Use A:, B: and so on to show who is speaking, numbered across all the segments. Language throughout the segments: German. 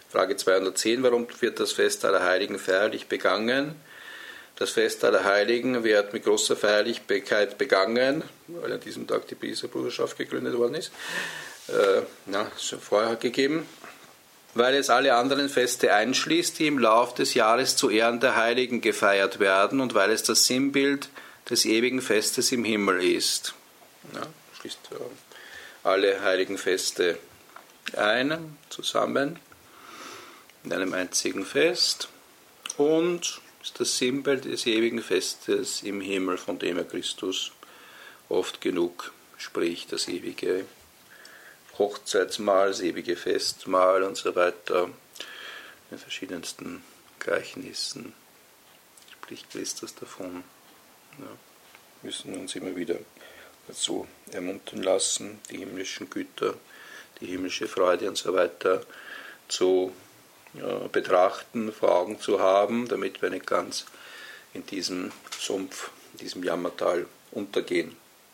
A: Frage 210, warum wird das Fest aller Heiligen feierlich begangen? Das Fest aller Heiligen wird mit großer Feierlichkeit begangen, weil an diesem Tag die Priesterbruderschaft gegründet worden ist. Ist schon vorher gegeben. Weil es alle anderen Feste einschließt, die im Lauf des Jahres zu Ehren der Heiligen gefeiert werden und weil es das Sinnbild des ewigen Festes im Himmel ist. Schließt alle heiligen Feste ein, zusammen, in einem einzigen Fest und ist das Sinnbild des ewigen Festes im Himmel, von dem er Christus oft genug spricht, das ewige Hochzeitsmahl, das ewige Festmahl und so weiter, in den verschiedensten Gleichnissen spricht Christus davon. Müssen uns immer wieder dazu ermuntern lassen, die himmlischen Güter, die himmlische Freude und so weiter zu betrachten, vor Augen zu haben, damit wir nicht ganz in diesem Sumpf, in diesem Jammertal untergehen.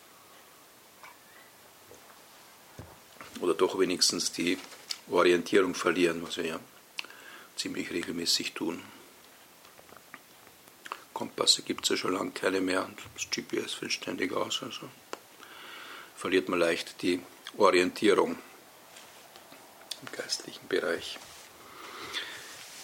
A: Oder doch wenigstens die Orientierung verlieren, was wir ja ziemlich regelmäßig tun. Kompasse gibt es ja schon lange keine mehr und das GPS fällt ständig aus, also verliert man leicht die Orientierung im geistlichen Bereich.